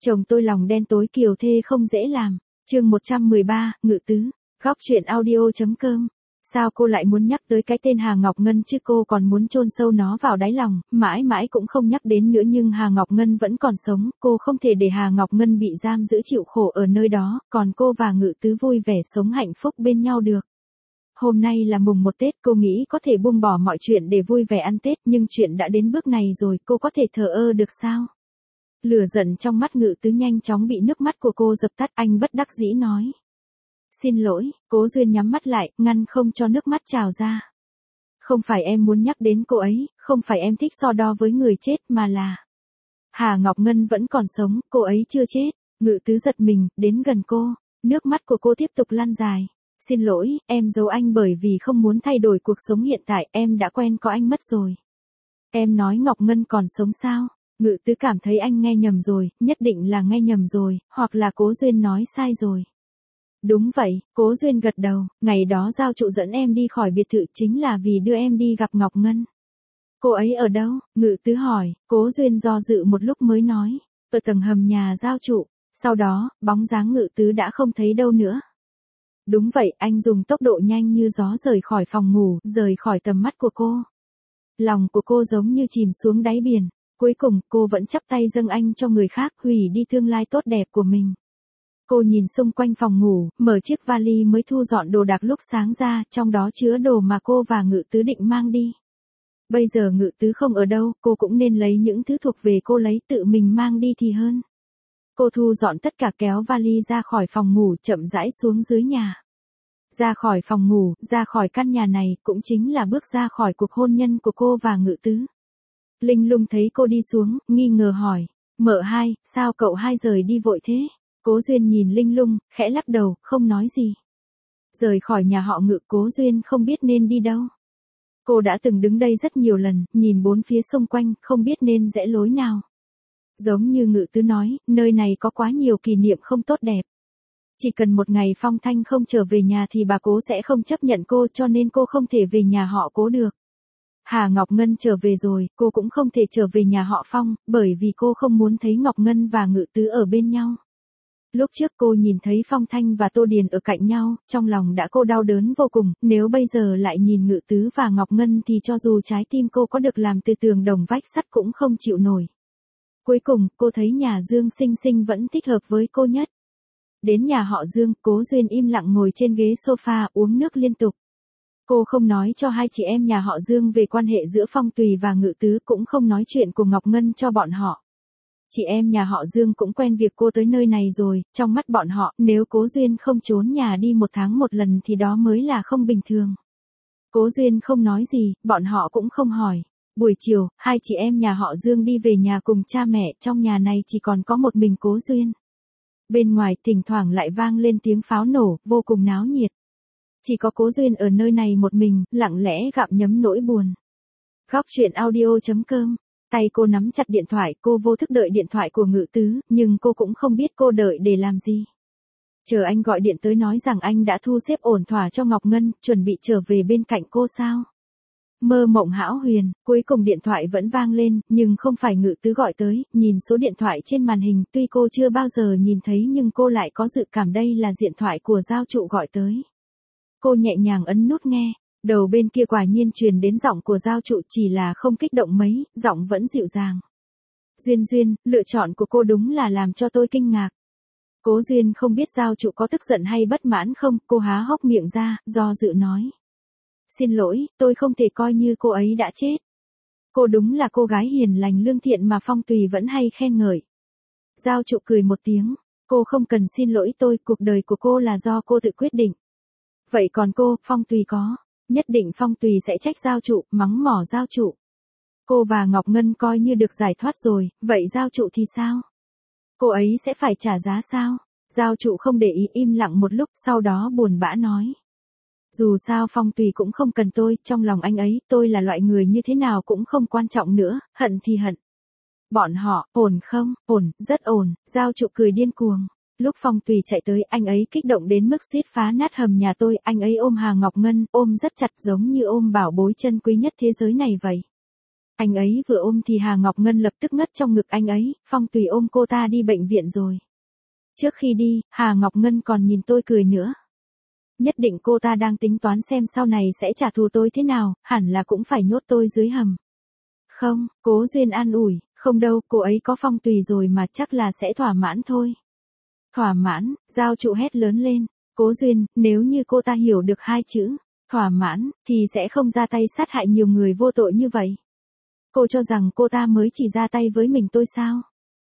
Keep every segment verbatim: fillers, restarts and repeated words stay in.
Chồng tôi lòng đen tối kiều thê không dễ làm. Chương một trăm mười ba, Ngự Tứ. Góc truyện audio.com. Sao cô lại muốn nhắc tới cái tên Hà Ngọc Ngân chứ, cô còn muốn chôn sâu nó vào đáy lòng, mãi mãi cũng không nhắc đến nữa, nhưng Hà Ngọc Ngân vẫn còn sống, cô không thể để Hà Ngọc Ngân bị giam giữ chịu khổ ở nơi đó, còn cô và Ngự Tứ vui vẻ sống hạnh phúc bên nhau được. Hôm nay là mùng một Tết, cô nghĩ có thể buông bỏ mọi chuyện để vui vẻ ăn Tết, nhưng chuyện đã đến bước này rồi, cô có thể thờ ơ được sao? Lửa giận trong mắt Ngự Tứ nhanh chóng bị nước mắt của cô dập tắt, anh bất đắc dĩ nói. Xin lỗi, Cố Duyên nhắm mắt lại, ngăn không cho nước mắt trào ra. Không phải em muốn nhắc đến cô ấy, không phải em thích so đo với người chết, mà là Hà Ngọc Ngân vẫn còn sống, cô ấy chưa chết. Ngự Tứ giật mình, đến gần cô, nước mắt của cô tiếp tục lan dài. Xin lỗi, em giấu anh bởi vì không muốn thay đổi cuộc sống hiện tại, em đã quen có anh mất rồi. Em nói Ngọc Ngân còn sống sao? Ngự Tứ cảm thấy anh nghe nhầm rồi, nhất định là nghe nhầm rồi, hoặc là Cố Duyên nói sai rồi. Đúng vậy, Cố Duyên gật đầu, ngày đó giao trụ dẫn em đi khỏi biệt thự chính là vì đưa em đi gặp Ngọc Ngân. Cô ấy ở đâu? Ngự Tứ hỏi, Cố Duyên do dự một lúc mới nói, ở tầng hầm nhà giao trụ, sau đó, bóng dáng Ngự Tứ đã không thấy đâu nữa. Đúng vậy, anh dùng tốc độ nhanh như gió rời khỏi phòng ngủ, rời khỏi tầm mắt của cô. Lòng của cô giống như chìm xuống đáy biển, cuối cùng cô vẫn chắp tay dâng anh cho người khác, hủy đi tương lai tốt đẹp của mình. Cô nhìn xung quanh phòng ngủ, mở chiếc vali mới thu dọn đồ đạc lúc sáng ra, trong đó chứa đồ mà cô và Ngự Tứ định mang đi. Bây giờ Ngự Tứ không ở đâu, cô cũng nên lấy những thứ thuộc về cô lấy tự mình mang đi thì hơn. Cô thu dọn tất cả kéo vali ra khỏi phòng ngủ, chậm rãi xuống dưới nhà. Ra khỏi phòng ngủ, ra khỏi căn nhà này, cũng chính là bước ra khỏi cuộc hôn nhân của cô và Ngự Tứ. Linh Lung thấy cô đi xuống, nghi ngờ hỏi, mợ hai, sao cậu hai rời đi vội thế? Cố Duyên nhìn Linh Lung, khẽ lắc đầu, không nói gì. Rời khỏi nhà họ Ngự, Cố Duyên không biết nên đi đâu. Cô đã từng đứng đây rất nhiều lần, nhìn bốn phía xung quanh, không biết nên rẽ lối nào. Giống như Ngự Tứ nói, nơi này có quá nhiều kỷ niệm không tốt đẹp. Chỉ cần một ngày Phong Thanh không trở về nhà thì bà Cố sẽ không chấp nhận cô, cho nên cô không thể về nhà họ Cố được. Hà Ngọc Ngân trở về rồi, cô cũng không thể trở về nhà họ Phong, bởi vì cô không muốn thấy Ngọc Ngân và Ngự Tứ ở bên nhau. Lúc trước cô nhìn thấy Phong Thanh và Tô Điền ở cạnh nhau, trong lòng đã cô đau đớn vô cùng, nếu bây giờ lại nhìn Ngự Tứ và Ngọc Ngân thì cho dù trái tim cô có được làm từ tường đồng vách sắt cũng không chịu nổi. Cuối cùng, cô thấy nhà Dương Sinh Sinh vẫn thích hợp với cô nhất. Đến nhà họ Dương, Cố Duyên im lặng ngồi trên ghế sofa uống nước liên tục. Cô không nói cho hai chị em nhà họ Dương về quan hệ giữa Phong Tùy và Ngự Tứ, cũng không nói chuyện của Ngọc Ngân cho bọn họ. Chị em nhà họ Dương cũng quen việc cô tới nơi này rồi, trong mắt bọn họ, nếu Cố Duyên không trốn nhà đi một tháng một lần thì đó mới là không bình thường. Cố Duyên không nói gì, bọn họ cũng không hỏi. Buổi chiều, hai chị em nhà họ Dương đi về nhà cùng cha mẹ, trong nhà này chỉ còn có một mình Cố Duyên. Bên ngoài thỉnh thoảng lại vang lên tiếng pháo nổ, vô cùng náo nhiệt. Chỉ có Cố Duyên ở nơi này một mình, lặng lẽ gặm nhấm nỗi buồn. Góc truyện audio.com. Tay cô nắm chặt điện thoại, cô vô thức đợi điện thoại của Ngự Tứ, nhưng cô cũng không biết cô đợi để làm gì. Chờ anh gọi điện tới nói rằng anh đã thu xếp ổn thỏa cho Ngọc Ngân, chuẩn bị trở về bên cạnh cô sao? Mơ mộng hão huyền, cuối cùng điện thoại vẫn vang lên, nhưng không phải Ngự Tứ gọi tới, nhìn số điện thoại trên màn hình, tuy cô chưa bao giờ nhìn thấy nhưng cô lại có dự cảm đây là điện thoại của giao trụ gọi tới. Cô nhẹ nhàng ấn nút nghe, đầu bên kia quả nhiên truyền đến giọng của giao trụ, chỉ là không kích động mấy, giọng vẫn dịu dàng. Duyên Duyên, lựa chọn của cô đúng là làm cho tôi kinh ngạc. Cố Duyên không biết giao trụ có tức giận hay bất mãn không, cô há hốc miệng ra, do dự nói. Xin lỗi, tôi không thể coi như cô ấy đã chết. Cô đúng là cô gái hiền lành lương thiện mà Phong Tùy vẫn hay khen ngợi. Giao trụ cười một tiếng, cô không cần xin lỗi tôi, cuộc đời của cô là do cô tự quyết định. Vậy còn cô, Phong Tùy có, nhất định Phong Tùy sẽ trách giao trụ, mắng mỏ giao trụ. Cô và Ngọc Ngân coi như được giải thoát rồi, vậy giao trụ thì sao? Cô ấy sẽ phải trả giá sao? Giao trụ không để ý, im lặng một lúc, sau đó buồn bã nói. Dù sao Phong Tùy cũng không cần tôi, trong lòng anh ấy, tôi là loại người như thế nào cũng không quan trọng nữa, hận thì hận. Bọn họ, ổn không? Ổn, rất ổn, giao trụ cười điên cuồng. Lúc Phong Tùy chạy tới, anh ấy kích động đến mức suýt phá nát hầm nhà tôi, anh ấy ôm Hà Ngọc Ngân, ôm rất chặt giống như ôm bảo bối chân quý nhất thế giới này vậy. Anh ấy vừa ôm thì Hà Ngọc Ngân lập tức ngất trong ngực anh ấy, Phong Tùy ôm cô ta đi bệnh viện rồi. Trước khi đi, Hà Ngọc Ngân còn nhìn tôi cười nữa. Nhất định cô ta đang tính toán xem sau này sẽ trả thù tôi thế nào, hẳn là cũng phải nhốt tôi dưới hầm. Không, Cố Duyên an ủi, không đâu, cô ấy có Phong Tùy rồi mà chắc là sẽ thỏa mãn thôi. Thỏa mãn, Giao Trụ hét lớn lên, Cố Duyên, nếu như cô ta hiểu được hai chữ, thỏa mãn, thì sẽ không ra tay sát hại nhiều người vô tội như vậy. Cô cho rằng cô ta mới chỉ ra tay với mình tôi sao?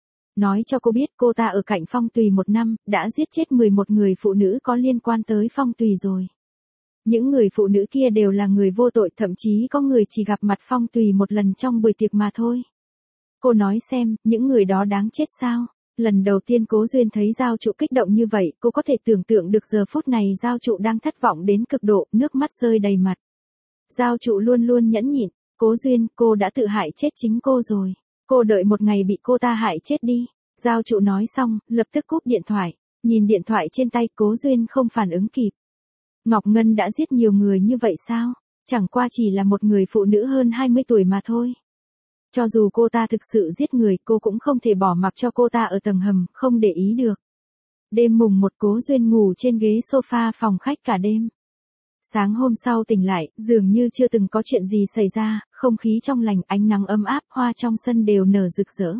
Nói cho cô biết cô ta ở cạnh Phong Tùy một năm, đã giết chết mười một người phụ nữ có liên quan tới Phong Tùy rồi. Những người phụ nữ kia đều là người vô tội, thậm chí có người chỉ gặp mặt Phong Tùy một lần trong buổi tiệc mà thôi. Cô nói xem, những người đó đáng chết sao? Lần đầu tiên Cố Duyên thấy Giao Trụ kích động như vậy, cô có thể tưởng tượng được giờ phút này Giao Trụ đang thất vọng đến cực độ, nước mắt rơi đầy mặt. Giao Trụ luôn luôn nhẫn nhịn, Cố Duyên, cô đã tự hại chết chính cô rồi. Cô đợi một ngày bị cô ta hại chết đi. Giao Trụ nói xong, lập tức cúp điện thoại. Nhìn điện thoại trên tay, Cố Duyên không phản ứng kịp. Ngọc Ngân đã giết nhiều người như vậy sao? Chẳng qua chỉ là một người phụ nữ hơn hai mươi tuổi mà thôi. Cho dù cô ta thực sự giết người, cô cũng không thể bỏ mặc cho cô ta ở tầng hầm, không để ý được. Đêm mùng một Cố Duyên ngủ trên ghế sofa phòng khách cả đêm. Sáng hôm sau tỉnh lại, dường như chưa từng có chuyện gì xảy ra, không khí trong lành, ánh nắng ấm áp, hoa trong sân đều nở rực rỡ.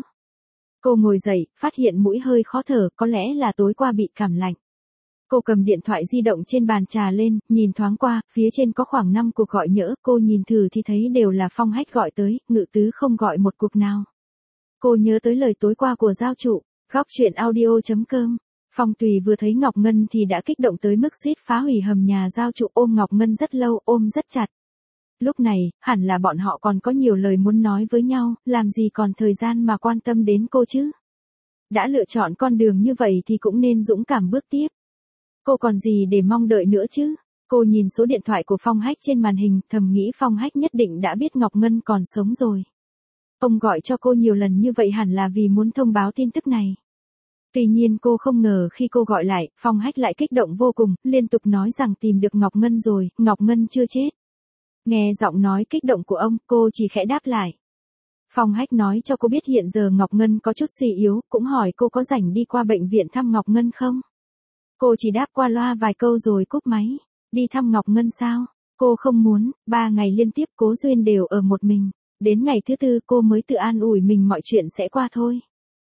Cô ngồi dậy, phát hiện mũi hơi khó thở, có lẽ là tối qua bị cảm lạnh. Cô cầm điện thoại di động trên bàn trà lên, nhìn thoáng qua, phía trên có khoảng năm cuộc gọi nhỡ, cô nhìn thử thì thấy đều là Phong Hách gọi tới, Ngự Tứ không gọi một cuộc nào. Cô nhớ tới lời tối qua của Giao Trụ, góc truyện audio chấm com. Phong Tùy vừa thấy Ngọc Ngân thì đã kích động tới mức suýt phá hủy hầm nhà Giao Trụ, ôm Ngọc Ngân rất lâu, ôm rất chặt. Lúc này, hẳn là bọn họ còn có nhiều lời muốn nói với nhau, làm gì còn thời gian mà quan tâm đến cô chứ. Đã lựa chọn con đường như vậy thì cũng nên dũng cảm bước tiếp. Cô còn gì để mong đợi nữa chứ? Cô nhìn số điện thoại của Phong Hách trên màn hình, thầm nghĩ Phong Hách nhất định đã biết Ngọc Ngân còn sống rồi. Ông gọi cho cô nhiều lần như vậy hẳn là vì muốn thông báo tin tức này. Tuy nhiên cô không ngờ khi cô gọi lại, Phong Hách lại kích động vô cùng, liên tục nói rằng tìm được Ngọc Ngân rồi, Ngọc Ngân chưa chết. Nghe giọng nói kích động của ông, cô chỉ khẽ đáp lại. Phong Hách nói cho cô biết hiện giờ Ngọc Ngân có chút suy yếu, cũng hỏi cô có rảnh đi qua bệnh viện thăm Ngọc Ngân không? Cô chỉ đáp qua loa vài câu rồi cúp máy. Đi thăm Ngọc Ngân sao? Cô không muốn, ba ngày liên tiếp Cố Duyên đều ở một mình. Đến ngày thứ tư cô mới tự an ủi mình mọi chuyện sẽ qua thôi.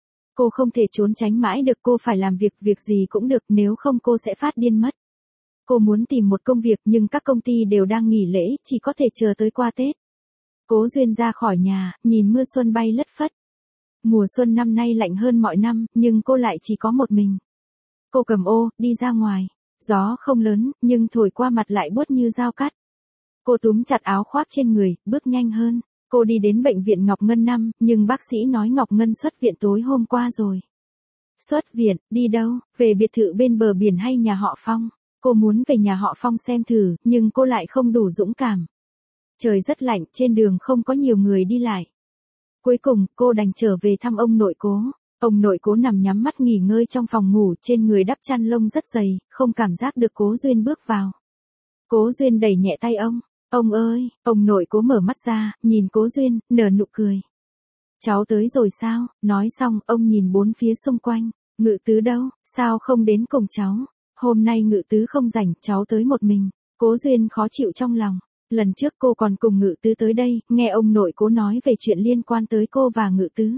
Cô không thể trốn tránh mãi được, cô phải làm việc, việc gì cũng được, nếu không cô sẽ phát điên mất. Cô muốn tìm một công việc nhưng các công ty đều đang nghỉ lễ, chỉ có thể chờ tới qua Tết. Cố Duyên ra khỏi nhà, nhìn mưa xuân bay lất phất. Mùa xuân năm nay lạnh hơn mọi năm, nhưng cô lại chỉ có một mình. Cô cầm ô, đi ra ngoài. Gió không lớn, nhưng thổi qua mặt lại buốt như dao cắt. Cô túm chặt áo khoác trên người, bước nhanh hơn. Cô đi đến bệnh viện Ngọc Ngân năm, nhưng bác sĩ nói Ngọc Ngân xuất viện tối hôm qua rồi. Xuất viện, đi đâu, về biệt thự bên bờ biển hay nhà họ Phong? Cô muốn về nhà họ Phong xem thử, nhưng cô lại không đủ dũng cảm. Trời rất lạnh, trên đường không có nhiều người đi lại. Cuối cùng, cô đành trở về thăm ông nội Cố. Ông nội Cố nằm nhắm mắt nghỉ ngơi trong phòng ngủ, trên người đắp chăn lông rất dày, không cảm giác được Cố Duyên bước vào. Cố Duyên đẩy nhẹ tay ông. Ông ơi, ông nội Cố mở mắt ra, nhìn Cố Duyên, nở nụ cười. Cháu tới rồi sao? Nói xong, ông nhìn bốn phía xung quanh. Ngự Tứ đâu, sao không đến cùng cháu? Hôm nay Ngự Tứ không rảnh, cháu tới một mình. Cố Duyên khó chịu trong lòng. Lần trước cô còn cùng Ngự Tứ tới đây, nghe ông nội Cố nói về chuyện liên quan tới cô và Ngự Tứ.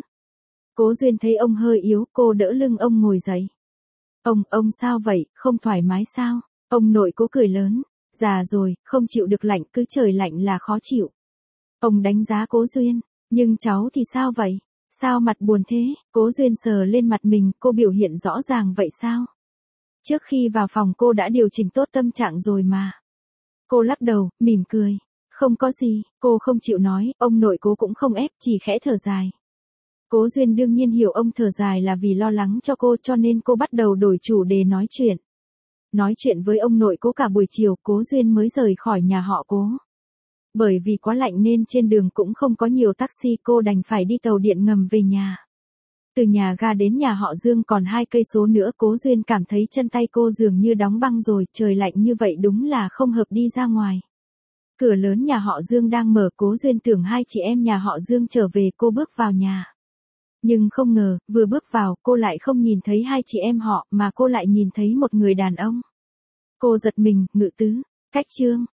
Cố Duyên thấy ông hơi yếu, cô đỡ lưng ông ngồi dậy. Ông, ông sao vậy, không thoải mái sao? Ông nội Cố cười lớn. Già rồi, không chịu được lạnh, cứ trời lạnh là khó chịu. Ông đánh giá Cố Duyên. Nhưng cháu thì sao vậy? Sao mặt buồn thế? Cố Duyên sờ lên mặt mình, cô biểu hiện rõ ràng vậy sao? Trước khi vào phòng cô đã điều chỉnh tốt tâm trạng rồi mà. Cô lắc đầu, mỉm cười. Không có gì, cô không chịu nói, ông nội Cố cũng không ép, chỉ khẽ thở dài. Cố Duyên đương nhiên hiểu ông thở dài là vì lo lắng cho cô, cho nên cô bắt đầu đổi chủ đề nói chuyện. Nói chuyện với ông nội Cố cả buổi chiều, Cố Duyên mới rời khỏi nhà họ Cố. Bởi vì quá lạnh nên trên đường cũng không có nhiều taxi, cô đành phải đi tàu điện ngầm về nhà. Từ nhà ga đến nhà họ Dương còn hai cây số nữa, Cố Duyên cảm thấy chân tay cô dường như đóng băng rồi, trời lạnh như vậy đúng là không hợp đi ra ngoài. Cửa lớn nhà họ Dương đang mở, Cố Duyên tưởng hai chị em nhà họ Dương trở về, cô bước vào nhà. Nhưng không ngờ, vừa bước vào, cô lại không nhìn thấy hai chị em họ, mà cô lại nhìn thấy một người đàn ông. Cô giật mình, Ngự Tứ, Cách Trương,